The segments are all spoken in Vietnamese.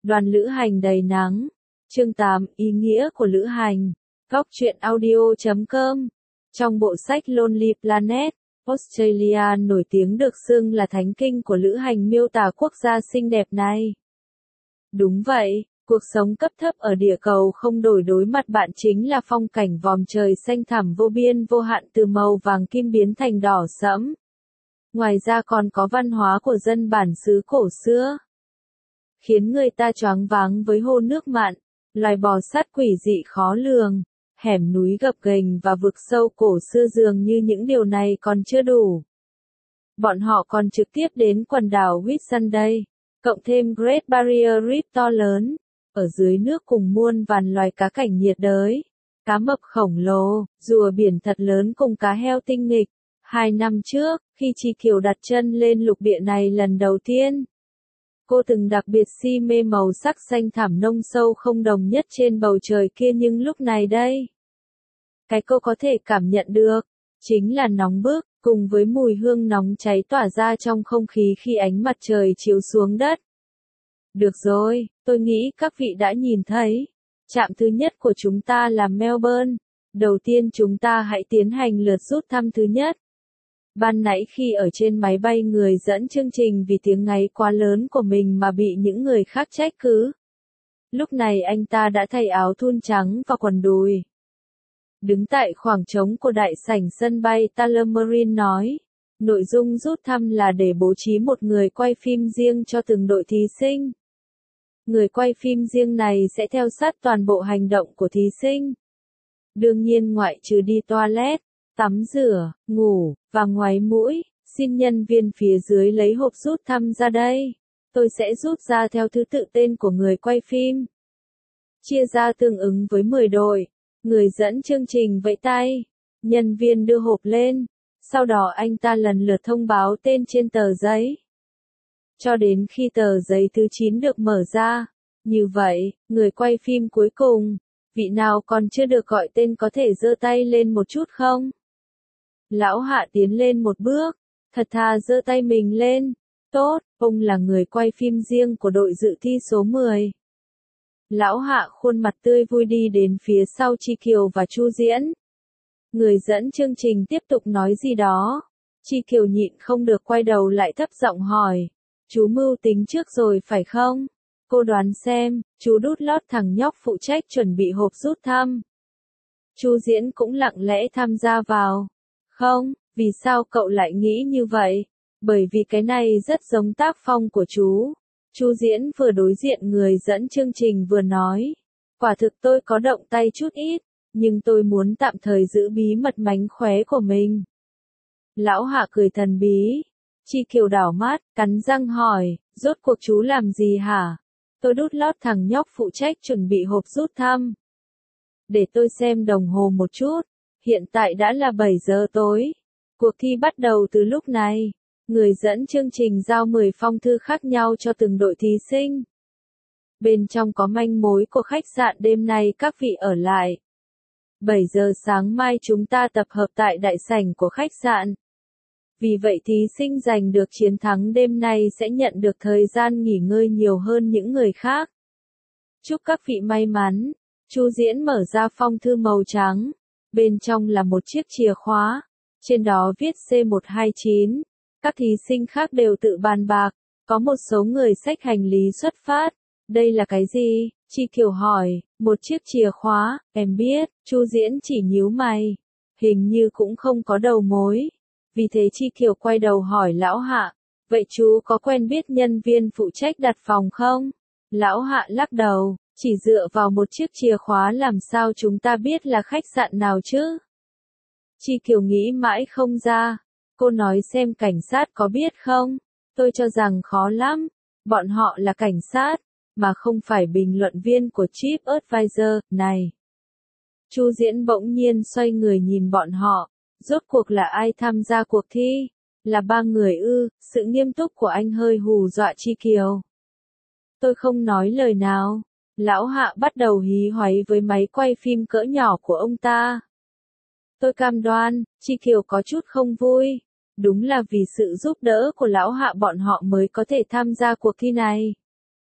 Đoàn lữ hành đầy nắng. Chương 8, ý nghĩa của lữ hành. Góc truyện audio.com. Trong bộ sách Lonely Planet, Australia nổi tiếng được xưng là thánh kinh của lữ hành miêu tả quốc gia xinh đẹp này. Đúng vậy, cuộc sống cấp thấp ở địa cầu không đổi, đối mặt bạn chính là phong cảnh vòm trời xanh thẳm vô biên vô hạn từ màu vàng kim biến thành đỏ sẫm. Ngoài ra còn có văn hóa của dân bản xứ cổ xưa, khiến người ta choáng váng với hồ nước mặn, loài bò sát quỷ dị khó lường, hẻm núi gập ghềnh và vực sâu cổ xưa. Dường như những điều này còn chưa đủ, bọn họ còn trực tiếp đến quần đảo Whitsunday, cộng thêm Great Barrier Reef to lớn, ở dưới nước cùng muôn vàn loài cá cảnh nhiệt đới, cá mập khổng lồ, rùa biển thật lớn cùng cá heo tinh nghịch. 2 năm trước, khi Chi Kiều đặt chân lên lục địa này lần đầu tiên, cô từng đặc biệt si mê màu sắc xanh thẳm nông sâu không đồng nhất trên bầu trời kia, nhưng lúc này đây, cái cô có thể cảm nhận được chính là nóng bức, cùng với mùi hương nóng cháy tỏa ra trong không khí khi ánh mặt trời chiếu xuống đất. Được rồi, tôi nghĩ các vị đã nhìn thấy. Trạm thứ nhất của chúng ta là Melbourne. Đầu tiên chúng ta hãy tiến hành lượt rút thăm thứ nhất. Ban nãy khi ở trên máy bay, người dẫn chương trình vì tiếng ngáy quá lớn của mình mà bị những người khác trách cứ. Lúc này anh ta đã thay áo thun trắng và quần đùi, đứng tại khoảng trống của đại sảnh sân bay Tullamarine nói, nội dung rút thăm là để bố trí một người quay phim riêng cho từng đội thí sinh. Người quay phim riêng này sẽ theo sát toàn bộ hành động của thí sinh. Đương nhiên ngoại trừ đi toilet, tắm rửa, ngủ, và ngoáy mũi. Xin nhân viên phía dưới lấy hộp rút thăm ra đây. Tôi sẽ rút ra theo thứ tự tên của người quay phim, chia ra tương ứng với 10 đội. Người dẫn chương trình vẫy tay, nhân viên đưa hộp lên, sau đó anh ta lần lượt thông báo tên trên tờ giấy, cho đến khi tờ giấy thứ 9 được mở ra. Như vậy, người quay phim cuối cùng, vị nào còn chưa được gọi tên có thể giơ tay lên một chút không? Lão Hạ tiến lên một bước, thật thà giơ tay mình lên. Tốt, ông là người quay phim riêng của đội dự thi số 10. Lão Hạ khuôn mặt tươi vui đi đến phía sau Chi Kiều và Chu Diễn. Người dẫn chương trình tiếp tục nói gì đó. Chi Kiều nhịn không được quay đầu lại thấp giọng hỏi, chú mưu tính trước rồi phải không? Cô đoán xem. Chú đút lót thằng nhóc phụ trách chuẩn bị hộp rút thăm. Chu Diễn cũng lặng lẽ tham gia vào. Không, vì sao cậu lại nghĩ như vậy? Bởi vì cái này rất giống tác phong của chú. Chu Diễn vừa đối diện người dẫn chương trình vừa nói, quả thực tôi có động tay chút ít, nhưng tôi muốn tạm thời giữ bí mật mánh khóe của mình. Lão Hạ cười thần bí. Chi Kiều đảo mắt, cắn răng hỏi, rốt cuộc chú làm gì hả? Tôi đút lót thằng nhóc phụ trách chuẩn bị hộp rút thăm. Để tôi xem đồng hồ một chút, hiện tại đã là 7 giờ tối. Cuộc thi bắt đầu từ lúc này. Người dẫn chương trình giao 10 phong thư khác nhau cho từng đội thí sinh. Bên trong có manh mối của khách sạn đêm nay các vị ở lại. 7 giờ sáng mai chúng ta tập hợp tại đại sảnh của khách sạn. Vì vậy thí sinh giành được chiến thắng đêm nay sẽ nhận được thời gian nghỉ ngơi nhiều hơn những người khác. Chúc các vị may mắn. Chu Diễn mở ra phong thư màu trắng. Bên trong là một chiếc chìa khóa. Trên đó viết C129. Các thí sinh khác đều tự bàn bạc. Có một số người xách hành lý xuất phát. Đây là cái gì? Chi Kiều hỏi. Một chiếc chìa khóa, em biết. Chu Diễn chỉ nhíu mày. Hình như cũng không có đầu mối. Vì thế Chi Kiều quay đầu hỏi Lão Hạ. Vậy chú có quen biết nhân viên phụ trách đặt phòng không? Lão Hạ lắc đầu. Chỉ dựa vào một chiếc chìa khóa làm sao chúng ta biết là khách sạn nào chứ? Chi Kiều nghĩ mãi không ra. Cô nói xem cảnh sát có biết không? Tôi cho rằng khó lắm. Bọn họ là cảnh sát, mà không phải bình luận viên của Chief Advisor, này. Chu Diễn bỗng nhiên xoay người nhìn bọn họ. Rốt cuộc là ai tham gia cuộc thi? Là 3 người ư? Sự nghiêm túc của anh hơi hù dọa Chi Kiều. Tôi không nói lời nào. Lão Hạ bắt đầu hí hoáy với máy quay phim cỡ nhỏ của ông ta. Tôi cam đoan, Chi Kiều có chút không vui. Đúng là vì sự giúp đỡ của Lão Hạ bọn họ mới có thể tham gia cuộc thi này.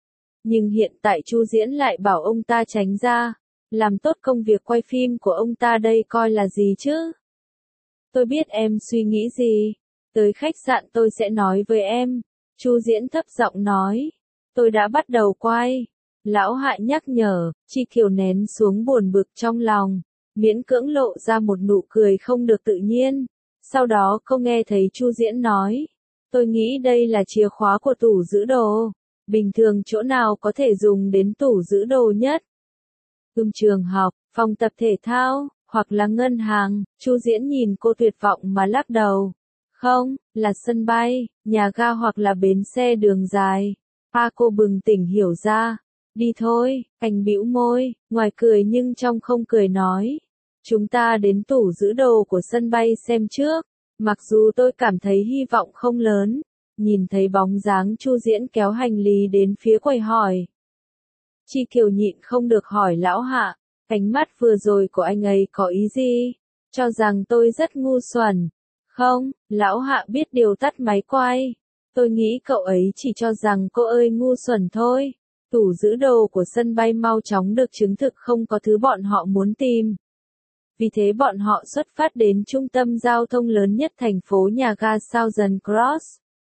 Nhưng hiện tại Chu Diễn lại bảo ông ta tránh ra, làm tốt công việc quay phim của ông ta đây coi là gì chứ? Tôi biết em suy nghĩ gì, tới khách sạn tôi sẽ nói với em. Chu Diễn thấp giọng nói, tôi đã bắt đầu quay. Lão Hạ nhắc nhở, Chi Kiều nén xuống buồn bực trong lòng, miễn cưỡng lộ ra một nụ cười không được tự nhiên. Sau đó cô nghe thấy Chu Diễn nói, tôi nghĩ đây là chìa khóa của tủ giữ đồ. Bình thường chỗ nào có thể dùng đến tủ giữ đồ nhất? Trường học, phòng tập thể thao, hoặc là ngân hàng. Chu Diễn nhìn cô tuyệt vọng mà lắc đầu. Không, là sân bay, nhà ga hoặc là bến xe đường dài. Cô bừng tỉnh hiểu ra. Đi thôi, anh bĩu môi, ngoài cười nhưng trong không cười nói. Chúng ta đến tủ giữ đồ của sân bay xem trước. Mặc dù tôi cảm thấy hy vọng không lớn. Nhìn thấy bóng dáng Chu Diễn kéo hành lý đến phía quầy hỏi. Chi Kiều nhịn không được hỏi Lão Hạ, ánh mắt vừa rồi của anh ấy có ý gì? Cho rằng tôi rất ngu xuẩn. Không, Lão Hạ biết điều tắt máy quay. Tôi nghĩ cậu ấy chỉ cho rằng cô ơi ngu xuẩn thôi. Tủ giữ đồ của sân bay mau chóng được chứng thực không có thứ bọn họ muốn tìm. Vì thế bọn họ xuất phát đến trung tâm giao thông lớn nhất thành phố nhà ga Southern Cross.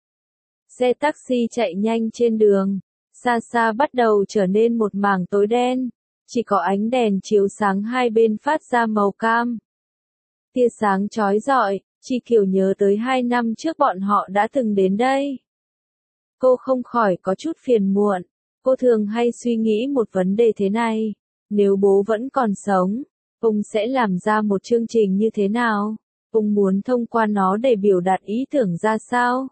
Xe taxi chạy nhanh trên đường, xa xa bắt đầu trở nên một mảng tối đen, chỉ có ánh đèn chiếu sáng hai bên phát ra màu cam. Tia sáng chói rọi, Chi Kiều nhớ tới 2 năm trước bọn họ đã từng đến đây. Cô không khỏi có chút phiền muộn, cô thường hay suy nghĩ một vấn đề thế này, nếu bố vẫn còn sống, ông sẽ làm ra một chương trình như thế nào? Ông muốn thông qua nó để biểu đạt ý tưởng ra sao?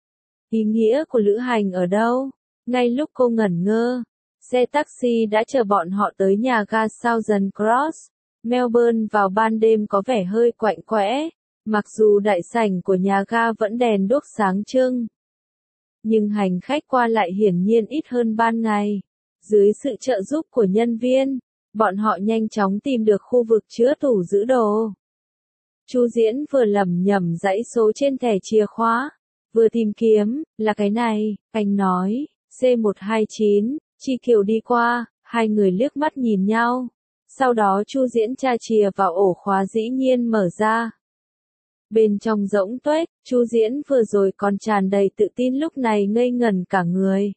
Ý nghĩa của lữ hành ở đâu? Ngay lúc cô ngẩn ngơ, xe taxi đã chờ bọn họ tới nhà ga Southern Cross. Melbourne vào ban đêm có vẻ hơi quạnh quẽ, mặc dù đại sảnh của nhà ga vẫn đèn đuốc sáng trưng. Nhưng hành khách qua lại hiển nhiên ít hơn ban ngày. Dưới sự trợ giúp của nhân viên, bọn họ nhanh chóng tìm được khu vực chứa tủ giữ đồ. Chu Diễn vừa lẩm nhẩm dãy số trên thẻ chìa khóa, vừa tìm kiếm, là cái này, anh nói, C129, Chi Kiều đi qua, hai người liếc mắt nhìn nhau. Sau đó Chu Diễn tra chìa vào ổ khóa dĩ nhiên mở ra. Bên trong rỗng tuếch, Chu Diễn vừa rồi còn tràn đầy tự tin lúc này ngây ngẩn cả người.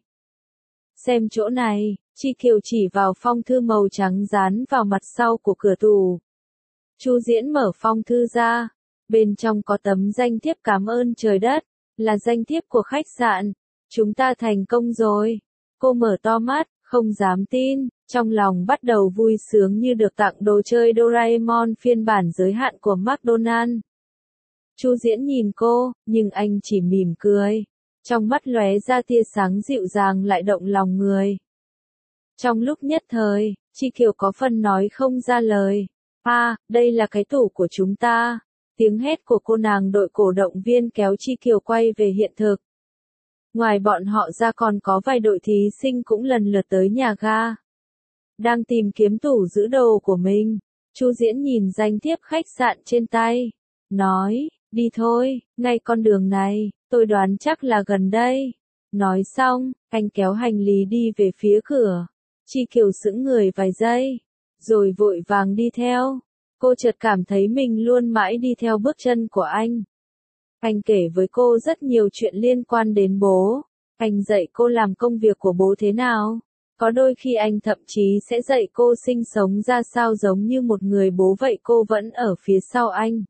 Xem chỗ này, Chi Kiều chỉ vào phong thư màu trắng dán vào mặt sau của cửa tủ. Chu Diễn mở phong thư ra, bên trong có tấm danh thiếp cảm ơn trời đất, là danh thiếp của khách sạn. Chúng ta thành công rồi. Cô mở to mắt, không dám tin, trong lòng bắt đầu vui sướng như được tặng đồ chơi Doraemon phiên bản giới hạn của McDonald's. Chu Diễn nhìn cô, nhưng anh chỉ mỉm cười. Trong mắt lóe ra tia sáng dịu dàng lại động lòng người. Trong lúc nhất thời, Chi Kiều có phần nói không ra lời. Đây là cái tủ của chúng ta. Tiếng hét của cô nàng đội cổ động viên kéo Chi Kiều quay về hiện thực. Ngoài bọn họ ra còn có vài đội thí sinh cũng lần lượt tới nhà ga. Đang tìm kiếm tủ giữ đồ của mình. Chu Diễn nhìn danh thiếp khách sạn trên tay. Nói, đi thôi, ngay con đường này, tôi đoán chắc là gần đây. Nói xong, anh kéo hành lý đi về phía cửa. Chi Kiều sững người vài giây, rồi vội vàng đi theo. Cô chợt cảm thấy mình luôn mãi đi theo bước chân của anh. Anh kể với cô rất nhiều chuyện liên quan đến bố. Anh dạy cô làm công việc của bố thế nào. Có đôi khi anh thậm chí sẽ dạy cô sinh sống ra sao giống như một người bố vậy cô vẫn ở phía sau anh.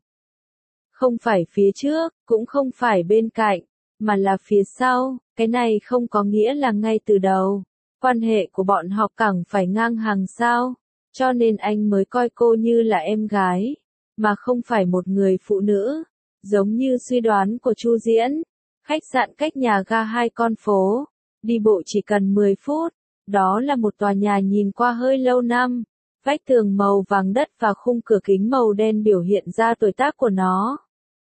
Không phải phía trước, cũng không phải bên cạnh, mà là phía sau. Cái này không có nghĩa là ngay từ đầu. Quan hệ của bọn họ càng phải ngang hàng sao. Cho nên anh mới coi cô như là em gái, mà không phải một người phụ nữ. Giống như suy đoán của Chu Diễn, khách sạn cách nhà ga 2 con phố, đi bộ chỉ cần 10 phút. Đó là một tòa nhà nhìn qua hơi lâu năm, vách tường màu vàng đất và khung cửa kính màu đen biểu hiện ra tuổi tác của nó.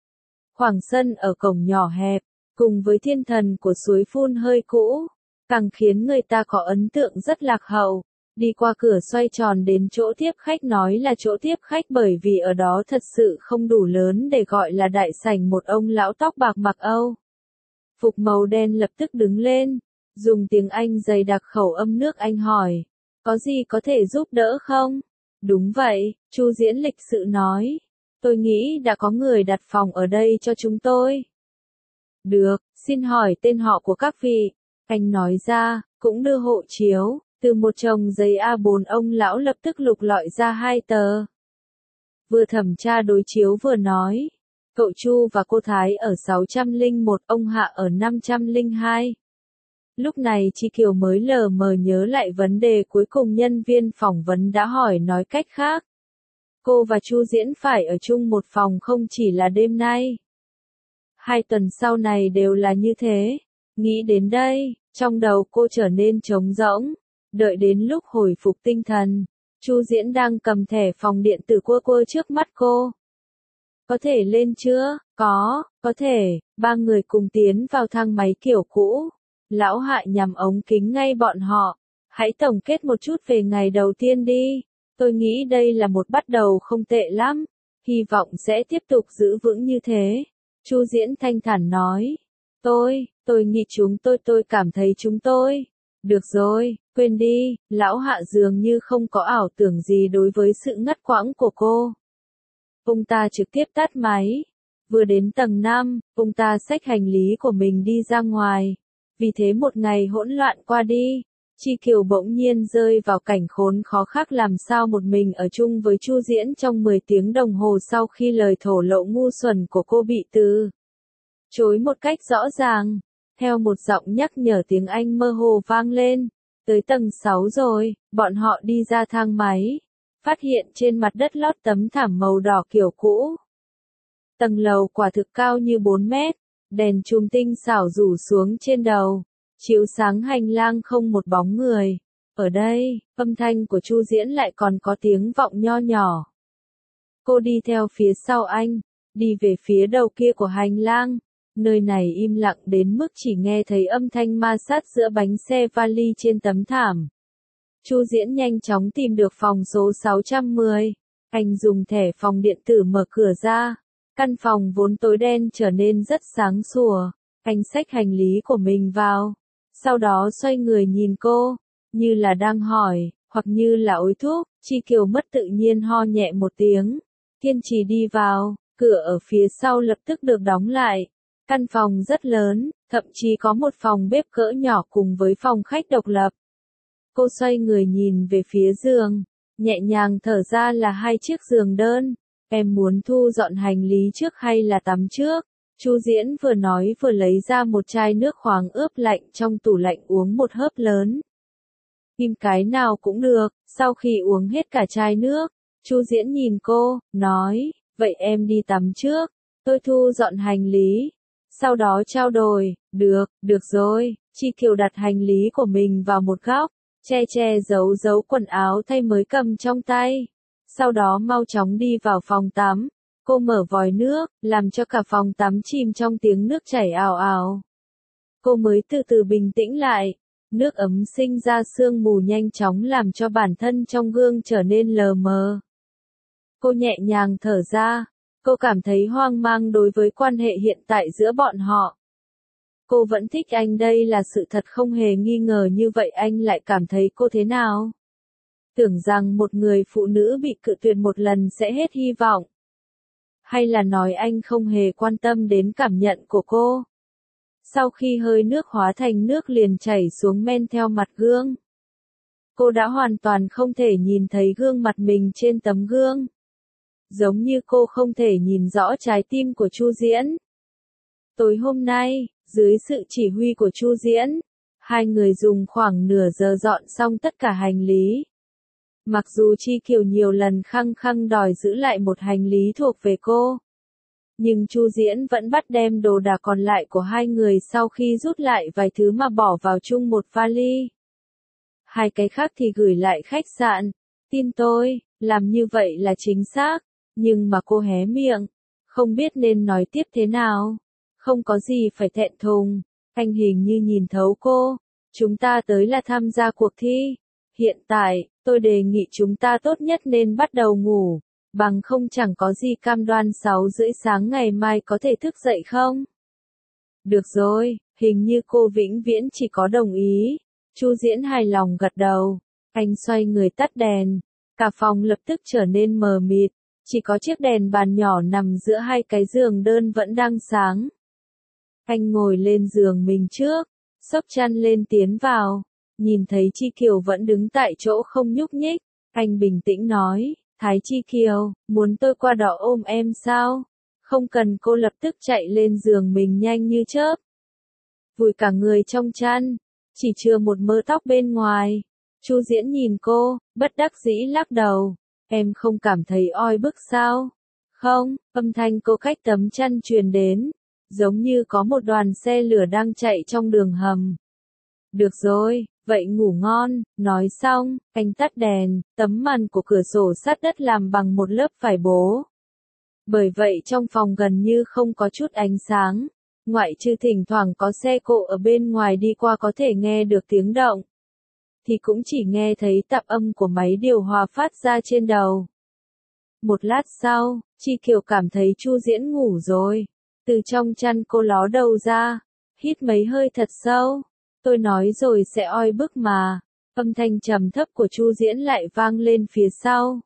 Khoảng sân ở cổng nhỏ hẹp, cùng với thiên thần của suối phun hơi cũ, càng khiến người ta có ấn tượng rất lạc hậu. Đi qua cửa xoay tròn đến chỗ tiếp khách, nói là chỗ tiếp khách bởi vì ở đó thật sự không đủ lớn để gọi là đại sảnh. Một ông lão tóc bạc mặc Âu phục màu đen lập tức đứng lên, Dùng tiếng Anh dày đặc khẩu âm nước Anh hỏi. Có gì có thể giúp đỡ không? Đúng vậy, Chu Diễn lịch sự nói. Tôi nghĩ đã có người đặt phòng ở đây cho chúng tôi. Được, xin hỏi tên họ của các vị. Anh nói ra, cũng đưa hộ chiếu. Từ một chồng giấy A4 ông lão lập tức lục lọi ra 2 tờ. Vừa thẩm tra đối chiếu vừa nói. Cậu Chu và cô Thái ở 601, ông Hạ ở 502. Lúc này Chi Kiều mới lờ mờ nhớ lại vấn đề cuối cùng nhân viên phỏng vấn đã hỏi, nói cách khác. Cô và Chu Diễn phải ở chung một phòng không chỉ là đêm nay. 2 tuần sau này đều là như thế. Nghĩ đến đây, trong đầu cô trở nên trống rỗng. Đợi đến lúc hồi phục tinh thần, Chu Diễn đang cầm thẻ phòng điện tử quơ quơ trước mắt cô. Có thể lên chưa? Có thể. 3 người cùng tiến vào thang máy kiểu cũ. Lão Hạ nhằm ống kính ngay bọn họ. Hãy tổng kết một chút về ngày đầu tiên đi. Tôi nghĩ đây là một bắt đầu không tệ lắm. Hy vọng sẽ tiếp tục giữ vững như thế. Chu Diễn thanh thản nói. Tôi nghĩ tôi cảm thấy chúng tôi. Được rồi, quên đi, Lão Hạ dường như không có ảo tưởng gì đối với sự ngắt quãng của cô. Ông ta trực tiếp tắt máy. Vừa đến tầng 5, ông ta xách hành lý của mình đi ra ngoài. Vì thế một ngày hỗn loạn qua đi, Chi Kiều bỗng nhiên rơi vào cảnh khốn khó khác, làm sao một mình ở chung với Chu Diễn trong 10 tiếng đồng hồ sau khi lời thổ lộ ngu xuẩn của cô bị từ chối một cách rõ ràng. Theo một giọng nhắc nhở tiếng Anh mơ hồ vang lên. Tới tầng 6 rồi, bọn họ đi ra thang máy. Phát hiện trên mặt đất lót tấm thảm màu đỏ kiểu cũ. Tầng lầu quả thực cao như 4 mét. Đèn chùm tinh xảo rủ xuống trên đầu. Chiếu sáng hành lang không một bóng người. Ở đây, âm thanh của Chu Diễn lại còn có tiếng vọng nho nhỏ. Cô đi theo phía sau anh. Đi về phía đầu kia của hành lang. Nơi này im lặng đến mức chỉ nghe thấy âm thanh ma sát giữa bánh xe vali trên tấm thảm. Chu Diễn nhanh chóng tìm được phòng số 610. Anh dùng thẻ phòng điện tử mở cửa ra. Căn phòng vốn tối đen trở nên rất sáng sủa. Anh xách hành lý của mình vào. Sau đó xoay người nhìn cô. Như là đang hỏi, hoặc như là ối thúc. Chi Kiều mất tự nhiên ho nhẹ một tiếng. Kiên trì đi vào. Cửa ở phía sau lập tức được đóng lại. Căn phòng rất lớn, thậm chí có một phòng bếp cỡ nhỏ cùng với phòng khách độc lập. Cô xoay người nhìn về phía giường, nhẹ nhàng thở ra, là 2 chiếc giường đơn. Em muốn thu dọn hành lý trước hay là tắm trước? Chu Diễn vừa nói vừa lấy ra một chai nước khoáng ướp lạnh trong tủ lạnh uống một hớp lớn. Tìm cái nào cũng được. Sau khi uống hết cả chai nước, Chu Diễn nhìn cô, nói, vậy em đi tắm trước, tôi thu dọn hành lý. Sau đó trao đổi, được rồi. Chi Kiều đặt hành lý của mình vào một góc, che giấu quần áo thay mới cầm trong tay. Sau đó mau chóng đi vào phòng tắm. Cô mở vòi nước, làm cho cả phòng tắm chìm trong tiếng nước chảy ào ào. Cô mới từ từ bình tĩnh lại. Nước ấm sinh ra sương mù nhanh chóng làm cho bản thân trong gương trở nên lờ mờ. Cô nhẹ nhàng thở ra. Cô cảm thấy hoang mang đối với quan hệ hiện tại giữa bọn họ. Cô vẫn thích anh, đây là sự thật không hề nghi ngờ, như vậy anh lại cảm thấy cô thế nào? Tưởng rằng một người phụ nữ bị cự tuyệt một lần sẽ hết hy vọng. Hay là nói anh không hề quan tâm đến cảm nhận của cô? Sau khi hơi nước hóa thành nước liền chảy xuống men theo mặt gương. Cô đã hoàn toàn không thể nhìn thấy gương mặt mình trên tấm gương. Giống như cô không thể nhìn rõ trái tim của Chu Diễn. Tối hôm nay, dưới sự chỉ huy của Chu Diễn, 2 người dùng khoảng nửa giờ dọn xong tất cả hành lý. Mặc dù Chi Kiều nhiều lần khăng khăng đòi giữ lại một hành lý thuộc về cô, nhưng Chu Diễn vẫn bắt đem đồ đạc còn lại của 2 người, sau khi rút lại vài thứ mà bỏ vào chung một vali. 2 cái khác thì gửi lại khách sạn. Tin tôi, làm như vậy là chính xác. Nhưng mà cô hé miệng, không biết nên nói tiếp thế nào. Không có gì phải thẹn thùng. Anh hình như nhìn thấu cô. Chúng ta tới là tham gia cuộc thi. Hiện tại, tôi đề nghị chúng ta tốt nhất nên bắt đầu ngủ. Bằng không chẳng có gì cam đoan 6 rưỡi sáng ngày mai có thể thức dậy không? Được rồi, Hình như cô vĩnh viễn chỉ có đồng ý. Chu Diễn hài lòng gật đầu. Anh xoay người tắt đèn. Cả phòng lập tức trở nên mờ mịt. Chỉ có chiếc đèn bàn nhỏ nằm giữa hai cái giường đơn vẫn đang sáng. Anh ngồi lên giường mình trước, xốc chăn lên tiến vào. Nhìn thấy Chi Kiều vẫn đứng tại chỗ không nhúc nhích. Anh bình tĩnh nói, Thái Chi Kiều, muốn tôi qua đó ôm em sao? Không cần. Cô lập tức chạy lên giường mình nhanh như chớp. Vùi cả người trong chăn, chỉ chừa một mớ tóc bên ngoài. Chu Diễn nhìn cô, bất đắc dĩ lắc đầu. Em không cảm thấy oi bức sao? Không, âm thanh cô cách tấm chăn truyền đến. Giống như có một đoàn xe lửa đang chạy trong đường hầm. Được rồi, vậy ngủ ngon. Nói xong, anh tắt đèn, tấm màn của cửa sổ sát đất làm bằng một lớp vải bố. Bởi vậy trong phòng gần như không có chút ánh sáng. Ngoại trừ thỉnh thoảng có xe cộ ở bên ngoài đi qua có thể nghe được tiếng động. Thì cũng chỉ nghe thấy tạp âm của máy điều hòa phát ra trên đầu. Một lát sau, Chi Kiều cảm thấy Chu Diễn ngủ rồi. Từ trong chăn cô ló đầu ra, hít mấy hơi thật sâu. Tôi nói rồi sẽ oi bức mà. Âm thanh trầm thấp của Chu Diễn lại vang lên phía sau.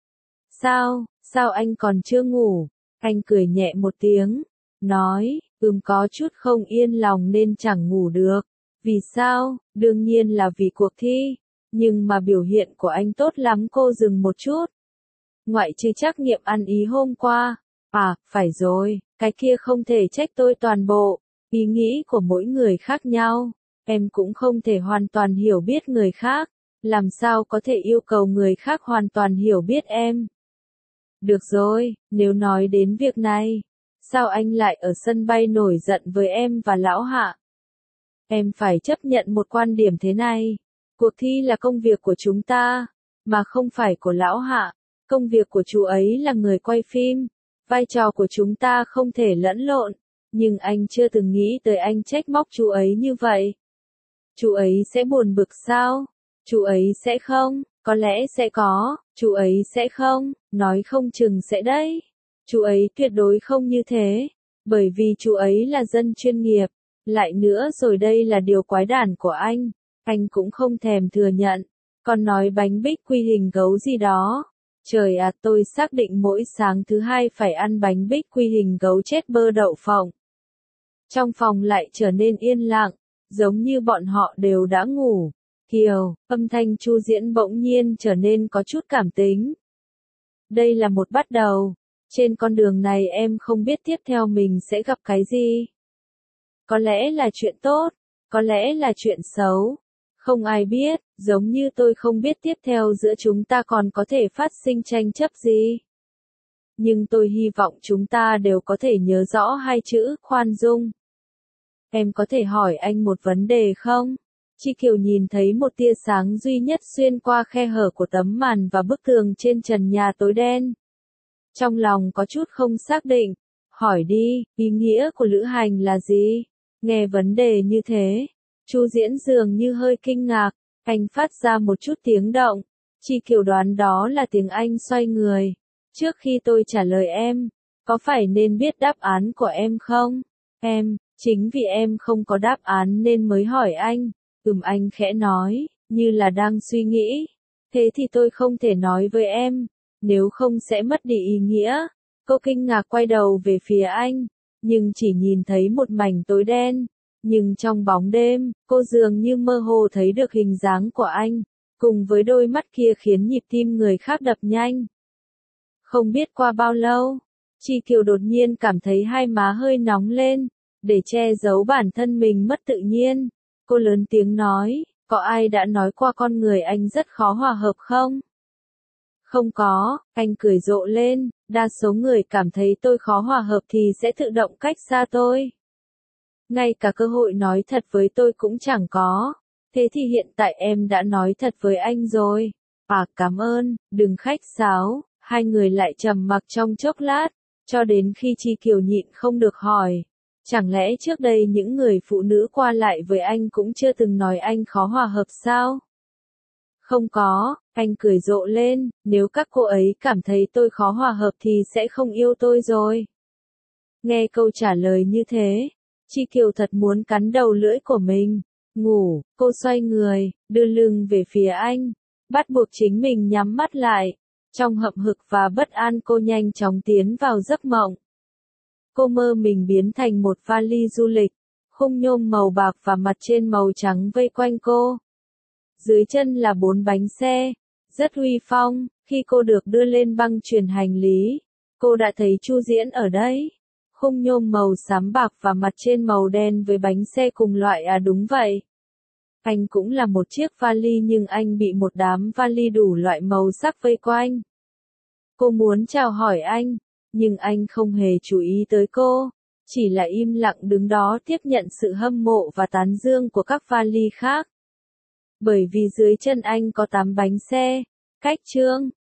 Sao anh còn chưa ngủ? Anh cười nhẹ một tiếng, nói, có chút không yên lòng nên chẳng ngủ được. Vì sao? Đương nhiên là vì cuộc thi. Nhưng mà biểu hiện của anh tốt lắm. Cô dừng một chút. Ngoại trừ trắc nghiệm ăn ý hôm qua. À, phải rồi, cái kia không thể trách tôi toàn bộ. Ý nghĩ của mỗi người khác nhau. Em cũng không thể hoàn toàn hiểu biết người khác. Làm sao có thể yêu cầu người khác hoàn toàn hiểu biết em? Được rồi, nếu nói đến việc này, sao anh lại ở sân bay nổi giận với em và lão Hạ? Em phải chấp nhận một quan điểm thế này. Cuộc thi là công việc của chúng ta, mà không phải của lão Hạ. Công việc của chú ấy là người quay phim. Vai trò của chúng ta không thể lẫn lộn. Nhưng anh chưa từng nghĩ tới anh trách móc chú ấy như vậy. Chú ấy sẽ buồn bực sao? Chú ấy sẽ không, có lẽ sẽ có, chú ấy sẽ không, nói không chừng sẽ đấy. Chú ấy tuyệt đối không như thế, bởi vì chú ấy là dân chuyên nghiệp. Lại nữa rồi đây là điều quái đản của anh cũng không thèm thừa nhận. Còn nói bánh bích quy hình gấu gì đó. Trời ạ, tôi xác định mỗi sáng thứ hai phải ăn bánh bích quy hình gấu chết bơ đậu phộng. Trong phòng lại trở nên yên lặng, giống như bọn họ đều đã ngủ. Kiều, âm thanh Chu Diễn bỗng nhiên trở nên có chút cảm tính. Đây là một bắt đầu. Trên con đường này em không biết tiếp theo mình sẽ gặp cái gì. Có lẽ là chuyện tốt, có lẽ là chuyện xấu. Không ai biết, giống như tôi không biết tiếp theo giữa chúng ta còn có thể phát sinh tranh chấp gì. Nhưng tôi hy vọng chúng ta đều có thể nhớ rõ hai chữ khoan dung. Em có thể hỏi anh một vấn đề không? Chi Kiều nhìn thấy một tia sáng duy nhất xuyên qua khe hở của tấm màn và bức tường trên trần nhà tối đen. Trong lòng có chút không xác định. Hỏi đi, ý nghĩa của lữ hành là gì? Nghe vấn đề như thế, Chu Diễn dường như hơi kinh ngạc. Anh phát ra một chút tiếng động. Chi Kiều đoán đó là tiếng anh xoay người. Trước khi tôi trả lời em, có phải nên biết đáp án của em không? Chính vì em không có đáp án nên mới hỏi anh. Anh khẽ nói, như là đang suy nghĩ. Thế thì tôi không thể nói với em, nếu không sẽ mất đi ý nghĩa. Cô kinh ngạc quay đầu về phía anh, nhưng chỉ nhìn thấy một mảnh tối đen. Nhưng trong bóng đêm, cô dường như mơ hồ thấy được hình dáng của anh, cùng với đôi mắt kia khiến nhịp tim người khác đập nhanh. Không biết qua bao lâu, Chi Kiều đột nhiên cảm thấy hai má hơi nóng lên, để che giấu bản thân mình mất tự nhiên. Cô lớn tiếng nói, có ai đã nói qua con người anh rất khó hòa hợp không? Không có, anh cười rộ lên, đa số người cảm thấy tôi khó hòa hợp thì sẽ tự động cách xa tôi. Ngay cả cơ hội nói thật với tôi cũng chẳng có. Thế thì hiện tại em đã nói thật với anh rồi. À, cảm ơn, đừng khách sáo. Hai người lại trầm mặc trong chốc lát, cho đến khi Chi Kiều nhịn không được hỏi. Chẳng lẽ trước đây những người phụ nữ qua lại với anh cũng chưa từng nói anh khó hòa hợp sao? Không có, anh cười rộ lên, nếu các cô ấy cảm thấy tôi khó hòa hợp thì sẽ không yêu tôi rồi. Nghe câu trả lời như thế, Chi Kiều thật muốn cắn đầu lưỡi của mình. Ngủ, cô xoay người, đưa lưng về phía anh, bắt buộc chính mình nhắm mắt lại. Trong hậm hực và bất an cô nhanh chóng tiến vào giấc mộng. Cô mơ mình biến thành một vali du lịch, khung nhôm màu bạc và mặt trên màu trắng vây quanh cô. Dưới chân là 4 bánh xe, rất uy phong. Khi cô được đưa lên băng chuyển hành lý, cô đã thấy Chu Diễn ở đấy. Khung nhôm màu xám bạc và mặt trên màu đen với bánh xe cùng loại đúng vậy. Anh cũng là một chiếc vali nhưng anh bị một đám vali đủ loại màu sắc vây quanh. Cô muốn chào hỏi anh, nhưng anh không hề chú ý tới cô, chỉ là im lặng đứng đó tiếp nhận sự hâm mộ và tán dương của các vali khác. Bởi vì dưới chân anh có 8 bánh xe. Cách chương